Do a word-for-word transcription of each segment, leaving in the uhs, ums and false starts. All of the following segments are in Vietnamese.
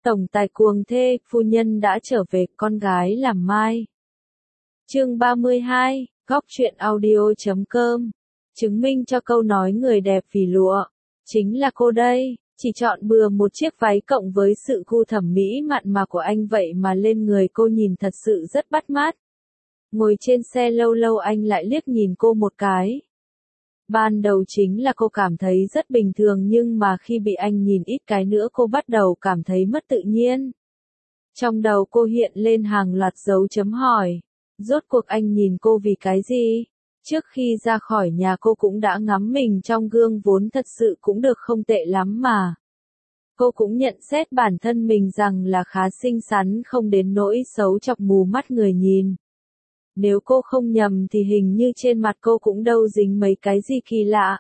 Tổng tài cuồng thê, phu nhân đã trở về, con gái làm mai. Chương ba mươi hai, góc truyện audio chấm com. Chứng minh cho câu nói người đẹp vì lụa. Chính là cô đây, chỉ chọn bừa một chiếc váy cộng với sự gu thẩm mỹ mặn mà của anh vậy mà lên người cô nhìn thật sự rất bắt mắt. Ngồi trên xe lâu lâu anh lại liếc nhìn cô một cái. Ban đầu chính là cô cảm thấy rất bình thường nhưng mà khi bị anh nhìn ít cái nữa cô bắt đầu cảm thấy mất tự nhiên. Trong đầu cô hiện lên hàng loạt dấu chấm hỏi. Rốt cuộc anh nhìn cô vì cái gì? Trước khi ra khỏi nhà cô cũng đã ngắm mình trong gương vốn thật sự cũng được không tệ lắm mà. Cô cũng nhận xét bản thân mình rằng là khá xinh xắn không đến nỗi xấu chọc mù mắt người nhìn. Nếu cô không nhầm thì hình như trên mặt cô cũng đâu dính mấy cái gì kỳ lạ.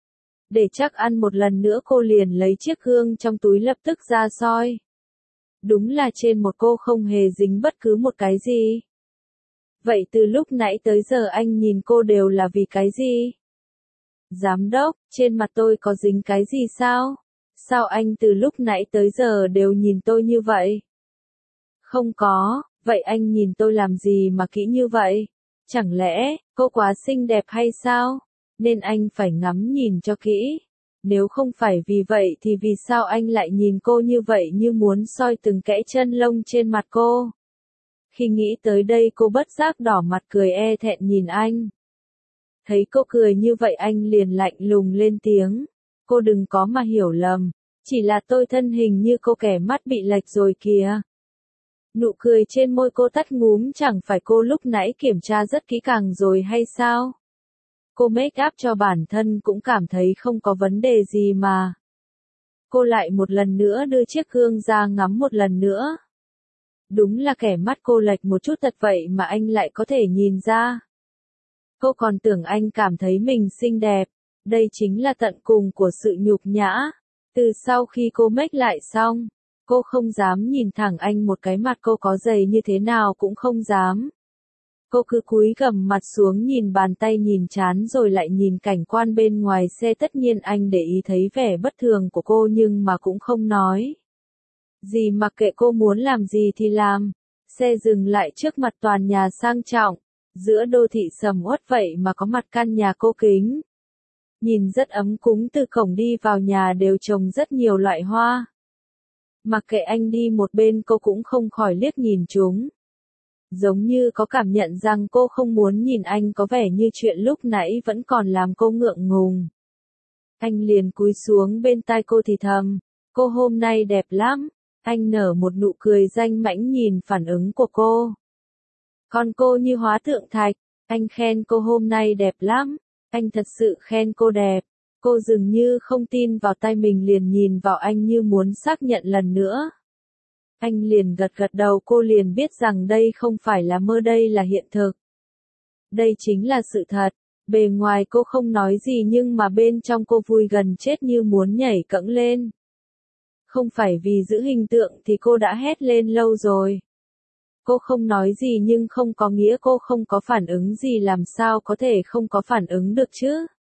Để chắc ăn một lần nữa cô liền lấy chiếc gương trong túi lập tức ra soi. Đúng là trên một cô không hề dính bất cứ một cái gì. Vậy từ lúc nãy tới giờ anh nhìn cô đều là vì cái gì? Giám đốc, trên mặt tôi có dính cái gì sao? Sao anh từ lúc nãy tới giờ đều nhìn tôi như vậy? Không có, vậy anh nhìn tôi làm gì mà kỹ như vậy? Chẳng lẽ, cô quá xinh đẹp hay sao? Nên anh phải ngắm nhìn cho kỹ. Nếu không phải vì vậy thì vì sao anh lại nhìn cô như vậy như muốn soi từng kẽ chân lông trên mặt cô? Khi nghĩ tới đây cô bất giác đỏ mặt cười e thẹn nhìn anh. Thấy cô cười như vậy anh liền lạnh lùng lên tiếng. Cô đừng có mà hiểu lầm. Chỉ là tôi thân hình như cô kẻ mắt bị lệch rồi kìa. Nụ cười trên môi cô tắt ngúm chẳng phải cô lúc nãy kiểm tra rất kỹ càng rồi hay sao? Cô make up cho bản thân cũng cảm thấy không có vấn đề gì mà. Cô lại một lần nữa đưa chiếc gương ra ngắm một lần nữa. Đúng là kẻ mắt cô lệch một chút thật vậy mà anh lại có thể nhìn ra. Cô còn tưởng anh cảm thấy mình xinh đẹp. Đây chính là tận cùng của sự nhục nhã. Từ sau khi cô make lại xong, cô không dám nhìn thẳng anh một cái, mặt cô có dày như thế nào cũng không dám. Cô cứ cúi gằm mặt xuống nhìn bàn tay nhìn trán rồi lại nhìn cảnh quan bên ngoài xe, tất nhiên anh để ý thấy vẻ bất thường của cô nhưng mà cũng không nói. Gì mặc kệ cô muốn làm gì thì làm. Xe dừng lại trước mặt tòa nhà sang trọng. Giữa đô thị sầm uất vậy mà có mặt căn nhà cô kính. Nhìn rất ấm cúng, từ cổng đi vào nhà đều trồng rất nhiều loại hoa. Mặc kệ anh đi một bên cô cũng không khỏi liếc nhìn chúng. Giống như có cảm nhận rằng cô không muốn nhìn anh, có vẻ như chuyện lúc nãy vẫn còn làm cô ngượng ngùng. Anh liền cúi xuống bên tai cô thì thầm. Cô hôm nay đẹp lắm. Anh nở một nụ cười danh mãnh nhìn phản ứng của cô. Còn cô như hóa tượng thạch. Anh khen cô hôm nay đẹp lắm. Anh thật sự khen cô đẹp. Cô dường như không tin vào tai mình liền nhìn vào anh như muốn xác nhận lần nữa. Anh liền gật gật đầu, cô liền biết rằng đây không phải là mơ, đây là hiện thực. Đây chính là sự thật. Bề ngoài cô không nói gì nhưng mà bên trong cô vui gần chết như muốn nhảy cẫng lên. Không phải vì giữ hình tượng thì cô đã hét lên lâu rồi. Cô không nói gì nhưng không có nghĩa cô không có phản ứng gì, làm sao có thể không có phản ứng được chứ?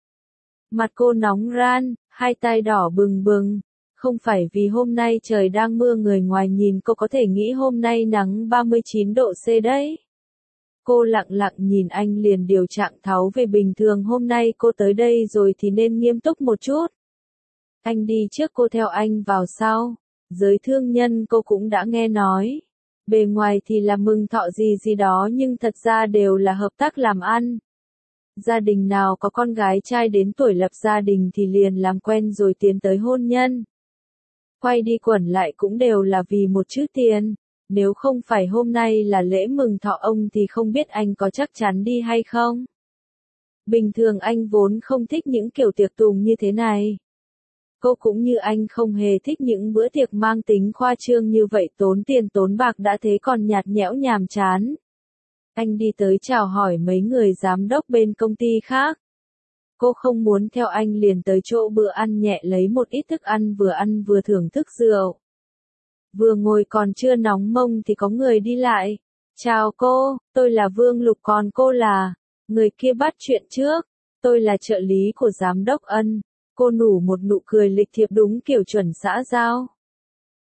Mặt cô nóng ran, hai tay đỏ bừng bừng. Không phải vì hôm nay trời đang mưa, người ngoài nhìn cô có thể nghĩ hôm nay nắng ba mươi chín độ C đấy. Cô lặng lặng nhìn anh liền điều trạng tháo về bình thường, hôm nay cô tới đây rồi thì nên nghiêm túc một chút. Anh đi trước, cô theo anh vào sau. Giới thương nhân cô cũng đã nghe nói. Bề ngoài thì là mừng thọ gì gì đó nhưng thật ra đều là hợp tác làm ăn. Gia đình nào có con gái trai đến tuổi lập gia đình thì liền làm quen rồi tiến tới hôn nhân. Quay đi quẩn lại cũng đều là vì một chữ tiền. Nếu không phải hôm nay là lễ mừng thọ ông thì không biết anh có chắc chắn đi hay không. Bình thường anh vốn không thích những kiểu tiệc tùng như thế này. Cô cũng như anh không hề thích những bữa tiệc mang tính khoa trương như vậy, tốn tiền tốn bạc đã thế còn nhạt nhẽo nhàm chán. Anh đi tới chào hỏi mấy người giám đốc bên công ty khác. Cô không muốn theo anh liền tới chỗ bữa ăn nhẹ lấy một ít thức ăn, vừa ăn vừa thưởng thức rượu. Vừa ngồi còn chưa nóng mông thì có người đi lại. Chào cô, tôi là Vương Lục, còn cô là... Người kia bắt chuyện trước. Tôi là trợ lý của giám đốc Ân. Cô nủ một nụ cười lịch thiệp đúng kiểu chuẩn xã giao.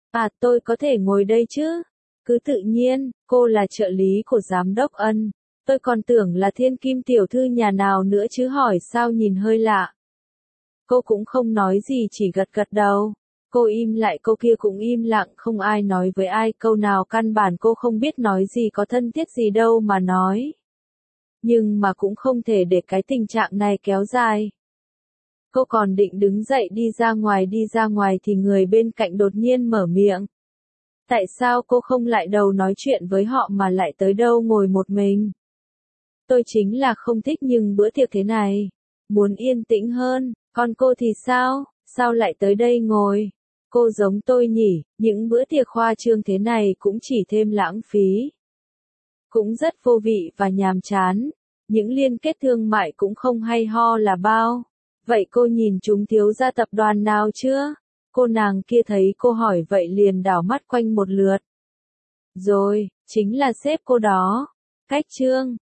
À, tôi có thể ngồi đây chứ? Cứ tự nhiên, cô là trợ lý của giám đốc Ân. Tôi còn tưởng là thiên kim tiểu thư nhà nào nữa chứ, hỏi sao nhìn hơi lạ. Cô cũng không nói gì, chỉ gật gật đầu. Cô im lại, cô kia cũng im lặng, không ai nói với ai câu nào, căn bản cô không biết nói gì, có thân thiết gì đâu mà nói. Nhưng mà cũng không thể để cái tình trạng này kéo dài. Cô còn định đứng dậy đi ra ngoài đi ra ngoài thì người bên cạnh đột nhiên mở miệng. Tại sao cô không lại đầu nói chuyện với họ mà lại tới đâu ngồi một mình? Tôi chính là không thích nhưng bữa tiệc thế này. Muốn yên tĩnh hơn, còn cô thì sao? Sao lại tới đây ngồi? Cô giống tôi nhỉ, những bữa tiệc khoa trương thế này cũng chỉ thêm lãng phí. Cũng rất vô vị và nhàm chán. Những liên kết thương mại cũng không hay ho là bao. Vậy cô nhìn chúng thiếu gia tập đoàn nào chưa? Cô nàng kia thấy cô hỏi vậy liền đảo mắt quanh một lượt. Rồi, chính là sếp cô đó. Cách trương.